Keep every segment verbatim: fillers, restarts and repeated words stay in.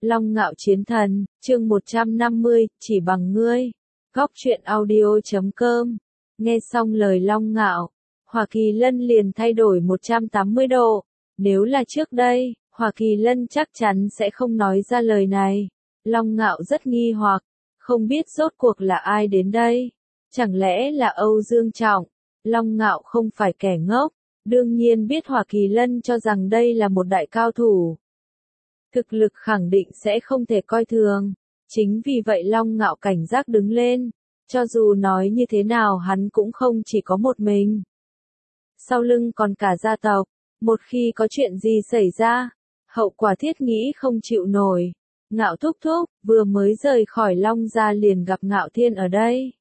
Long Ngạo Chiến Thần, chương một trăm năm mươi, chỉ bằng ngươi. Góc truyện audio chấm com. Nghe xong lời Long Ngạo, Hoa Kỳ Lân liền thay đổi một trăm tám mươi độ. Nếu là trước đây, Hoa Kỳ Lân chắc chắn sẽ không nói ra lời này. Long Ngạo rất nghi hoặc, không biết rốt cuộc là ai đến đây. Chẳng lẽ là Âu Dương Trọng? Long Ngạo không phải kẻ ngốc, đương nhiên biết Hoa Kỳ Lân cho rằng đây là một đại cao thủ. Thực lực khẳng định sẽ không thể coi thường. Chính vì vậy Long Ngạo cảnh giác đứng lên. Cho dù nói như thế nào hắn cũng không chỉ có một mình. Sau lưng còn cả gia tộc. Một khi có chuyện gì xảy ra, hậu quả thiết nghĩ không chịu nổi. Ngạo thúc thúc, vừa mới rời khỏi Long gia liền gặp Ngạo Thiên ở đây.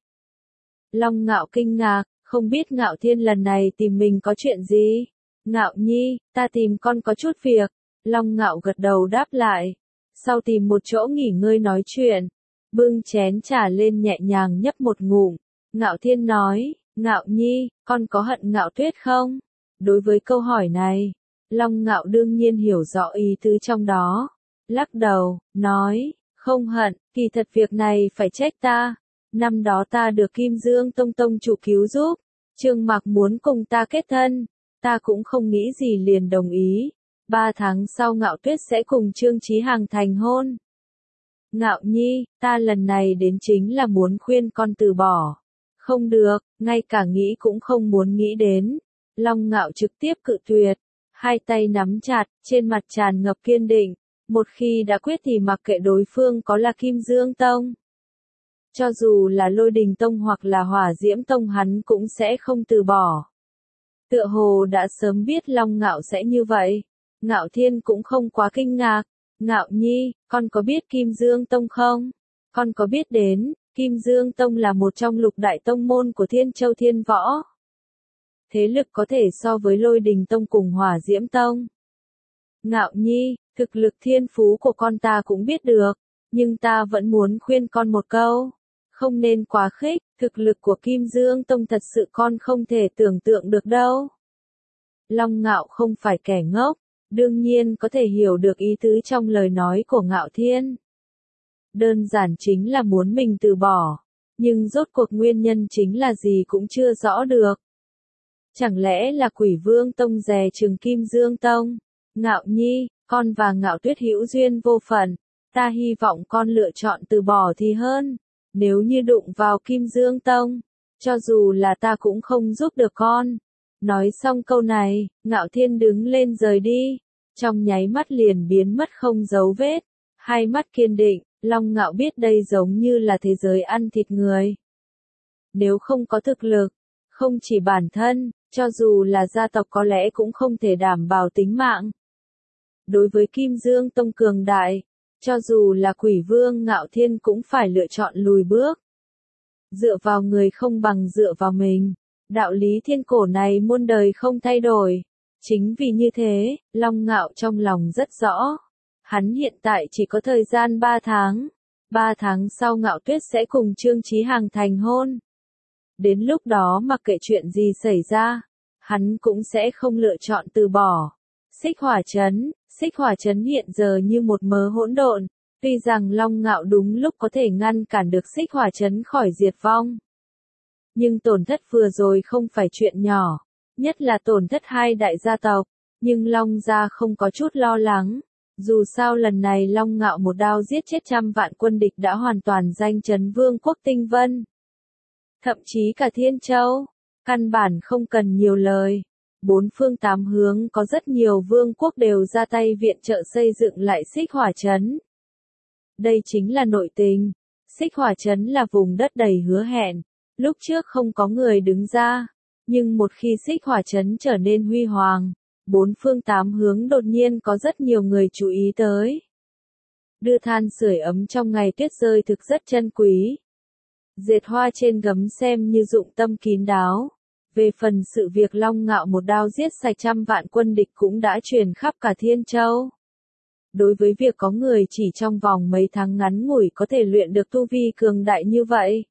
Long Ngạo kinh ngạc, không biết Ngạo Thiên lần này tìm mình có chuyện gì. Ngạo nhi, ta tìm con có chút việc. Long Ngạo gật đầu đáp lại. Sau tìm một chỗ nghỉ ngơi nói chuyện. Bưng chén trà lên nhẹ nhàng nhấp một ngụm. Ngạo Thiên nói, Ngạo nhi, con có hận Ngạo Tuyết không? Đối với câu hỏi này, Long Ngạo đương nhiên hiểu rõ ý tứ trong đó. Lắc đầu, nói, không hận, kỳ thật việc này phải trách ta. Năm đó ta được Kim Dương Tông Tông chủ cứu giúp. Trương Mặc muốn cùng ta kết thân. Ta cũng không nghĩ gì liền đồng ý. Ba tháng sau Ngạo Tuyết sẽ cùng Trương Chí Hằng thành hôn. Ngạo nhi, ta lần này đến chính là muốn khuyên con từ bỏ. Không được, ngay cả nghĩ cũng không muốn nghĩ đến. Long Ngạo trực tiếp cự tuyệt. Hai tay nắm chặt, trên mặt tràn ngập kiên định. Một khi đã quyết thì mặc kệ đối phương có là Kim Dương Tông. Cho dù là Lôi Đình Tông hoặc là Hỏa Diễm Tông hắn cũng sẽ không từ bỏ. Tựa hồ đã sớm biết Long Ngạo sẽ như vậy. Ngạo Thiên cũng không quá kinh ngạc. Ngạo nhi, con có biết Kim Dương Tông không? Con có biết đến, Kim Dương Tông là một trong lục đại tông môn của Thiên Châu Thiên Võ. Thế lực có thể so với Lôi Đình Tông cùng Hỏa Diễm Tông. Ngạo nhi, thực lực thiên phú của con ta cũng biết được, nhưng ta vẫn muốn khuyên con một câu. Không nên quá khích, thực lực của Kim Dương Tông thật sự con không thể tưởng tượng được đâu. Long Ngạo không phải kẻ ngốc, đương nhiên có thể hiểu được ý tứ trong lời nói của Ngạo Thiên. Đơn giản chính là muốn mình từ bỏ, nhưng rốt cuộc nguyên nhân chính là gì cũng chưa rõ được. Chẳng lẽ là Quỷ Vương Tông dè chừng Kim Dương Tông? Ngạo nhi, con và Ngạo Tuyết hữu duyên vô phận, ta hy vọng con lựa chọn từ bỏ thì hơn. Nếu như đụng vào Kim Dương Tông, cho dù là ta cũng không giúp được con. Nói xong câu này, Ngạo Thiên đứng lên rời đi, trong nháy mắt liền biến mất không dấu vết. Hai mắt kiên định, Long Ngạo biết đây giống như là thế giới ăn thịt người. Nếu không có thực lực, không chỉ bản thân, cho dù là gia tộc có lẽ cũng không thể đảm bảo tính mạng. Đối với Kim Dương Tông cường đại, cho dù là Quỷ Vương Ngạo Thiên cũng phải lựa chọn lùi bước. Dựa vào người không bằng dựa vào mình. Đạo lý thiên cổ này muôn đời không thay đổi. Chính vì như thế, Long Ngạo trong lòng rất rõ. Hắn hiện tại chỉ có thời gian ba tháng. ba tháng sau Ngạo Tuyết sẽ cùng Trương Chí Hằng thành hôn. Đến lúc đó mặc kệ chuyện gì xảy ra, hắn cũng sẽ không lựa chọn từ bỏ. Xích Hỏa Trấn, Xích Hỏa Trấn hiện giờ như một mớ hỗn độn. Tuy rằng Long Ngạo đúng lúc có thể ngăn cản được Xích Hỏa Trấn khỏi diệt vong. Nhưng tổn thất vừa rồi không phải chuyện nhỏ, nhất là tổn thất hai đại gia tộc, nhưng Long gia không có chút lo lắng. Dù sao lần này Long Ngạo một đao giết chết trăm vạn quân địch đã hoàn toàn danh chấn vương quốc Tinh Vân. Thậm chí cả Thiên Châu, căn bản không cần nhiều lời. Bốn phương tám hướng có rất nhiều vương quốc đều ra tay viện trợ xây dựng lại Xích Hỏa Trấn. Đây chính là nội tình. Xích Hỏa Trấn là vùng đất đầy hứa hẹn. Lúc trước không có người đứng ra, nhưng một khi Xích Hỏa Trấn trở nên huy hoàng, bốn phương tám hướng đột nhiên có rất nhiều người chú ý tới. Đưa than sưởi ấm trong ngày tuyết rơi thực rất chân quý. Dệt hoa trên gấm xem như dụng tâm kín đáo. Về phần sự việc Long Ngạo một đao giết sạch trăm vạn quân địch cũng đã truyền khắp cả Thiên Châu. Đối với việc có người chỉ trong vòng mấy tháng ngắn ngủi có thể luyện được tu vi cường đại như vậy,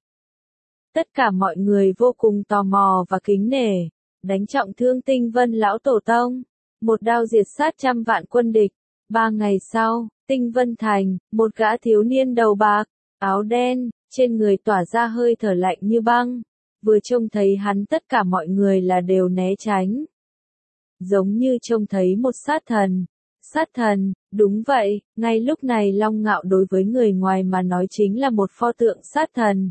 tất cả mọi người vô cùng tò mò và kính nể. Đánh trọng thương Tinh Vân lão tổ tông, một đao diệt sát trăm vạn quân địch, Ba ngày sau, Tinh Vân Thành, một gã thiếu niên đầu bạc, áo đen, trên người tỏa ra hơi thở lạnh như băng. Vừa trông thấy hắn tất cả mọi người là đều né tránh. Giống như trông thấy một sát thần. Sát thần, đúng vậy, ngay lúc này Long Ngạo đối với người ngoài mà nói chính là một pho tượng sát thần.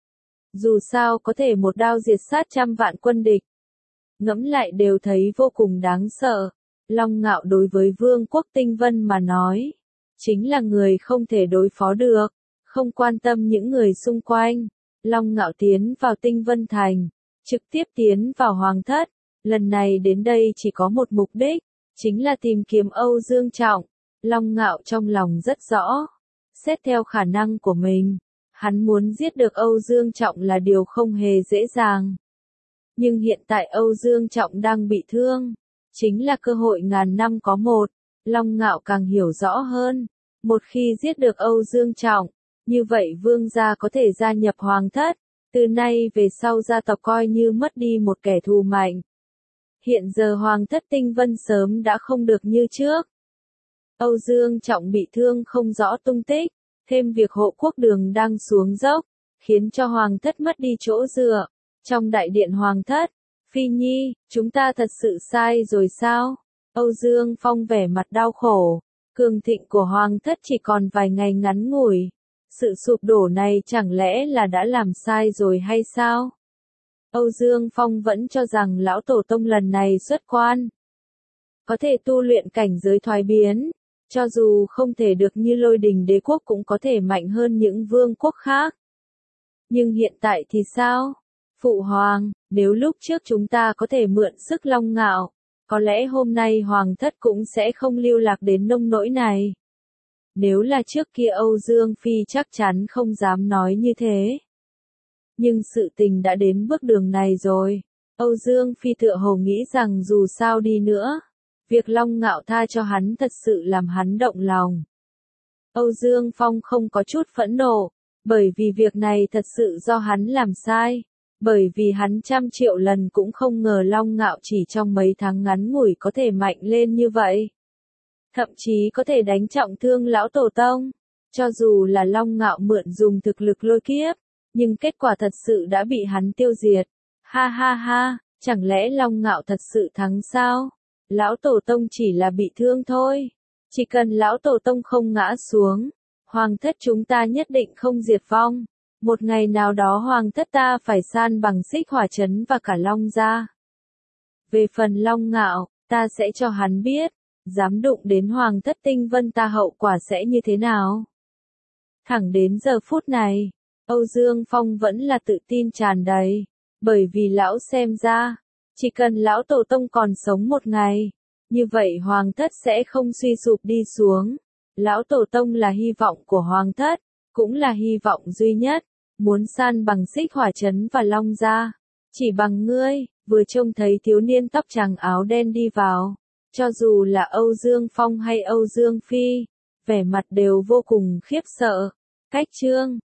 Dù sao có thể một đao diệt sát trăm vạn quân địch. Ngẫm lại đều thấy vô cùng đáng sợ. Long Ngạo đối với Vương quốc Tinh Vân mà nói, chính là người không thể đối phó được, không quan tâm những người xung quanh. Long Ngạo tiến vào Tinh Vân Thành, trực tiếp tiến vào Hoàng Thất, lần này đến đây chỉ có một mục đích, chính là tìm kiếm Âu Dương Trọng. Long Ngạo trong lòng rất rõ, xét theo khả năng của mình, hắn muốn giết được Âu Dương Trọng là điều không hề dễ dàng. Nhưng hiện tại Âu Dương Trọng đang bị thương, chính là cơ hội ngàn năm có một. Long Ngạo càng hiểu rõ hơn, một khi giết được Âu Dương Trọng, như vậy Vương gia có thể gia nhập Hoàng Thất, từ nay về sau gia tộc coi như mất đi một kẻ thù mạnh. Hiện giờ Hoàng Thất Tinh Vân sớm đã không được như trước. Âu Dương Trọng bị thương không rõ tung tích, thêm việc Hộ Quốc Đường đang xuống dốc, khiến cho Hoàng Thất mất đi chỗ dựa. Trong đại điện Hoàng Thất, Phi Nhi, chúng ta thật sự sai rồi sao? Âu Dương Phong vẻ mặt đau khổ, cường thịnh của Hoàng Thất chỉ còn vài ngày ngắn ngủi. Sự sụp đổ này chẳng lẽ là đã làm sai rồi hay sao? Âu Dương Phong vẫn cho rằng lão tổ tông lần này xuất quan, có thể tu luyện cảnh giới thoái biến, cho dù không thể được như Lôi Đình Đế quốc cũng có thể mạnh hơn những vương quốc khác. Nhưng hiện tại thì sao? Phụ Hoàng, nếu lúc trước chúng ta có thể mượn sức Long Ngạo, có lẽ hôm nay Hoàng Thất cũng sẽ không lưu lạc đến nông nỗi này. Nếu là trước kia Âu Dương Phi chắc chắn không dám nói như thế. Nhưng sự tình đã đến bước đường này rồi. Âu Dương Phi tựa hồ nghĩ rằng dù sao đi nữa, việc Long Ngạo tha cho hắn thật sự làm hắn động lòng. Âu Dương Phong không có chút phẫn nộ, bởi vì việc này thật sự do hắn làm sai. Bởi vì hắn trăm triệu lần cũng không ngờ Long Ngạo chỉ trong mấy tháng ngắn ngủi có thể mạnh lên như vậy. Thậm chí có thể đánh trọng thương lão tổ tông. Cho dù là Long Ngạo mượn dùng thực lực lôi kiếp, nhưng kết quả thật sự đã bị hắn tiêu diệt. Ha ha ha, chẳng lẽ Long Ngạo thật sự thắng sao? Lão tổ tông chỉ là bị thương thôi. Chỉ cần lão tổ tông không ngã xuống, Hoàng Thất chúng ta nhất định không diệt vong. Một ngày nào đó Hoàng Thất ta phải san bằng Xích Hỏa Trấn và cả Long gia. Về phần Long Ngạo, ta sẽ cho hắn biết, dám đụng đến Hoàng Thất Tinh Vân ta hậu quả sẽ như thế nào. Thẳng đến giờ phút này, Âu Dương Phong vẫn là tự tin tràn đầy, bởi vì lão xem ra, chỉ cần lão tổ tông còn sống một ngày, như vậy Hoàng Thất sẽ không suy sụp đi xuống. Lão tổ tông là hy vọng của Hoàng Thất, cũng là hy vọng duy nhất. Muốn san bằng Xích Hỏa Trấn và Long gia, chỉ bằng ngươi. Vừa trông thấy thiếu niên tóc trắng áo đen đi vào, cho dù là Âu Dương Phong hay Âu Dương Phi, vẻ mặt đều vô cùng khiếp sợ. Cách chương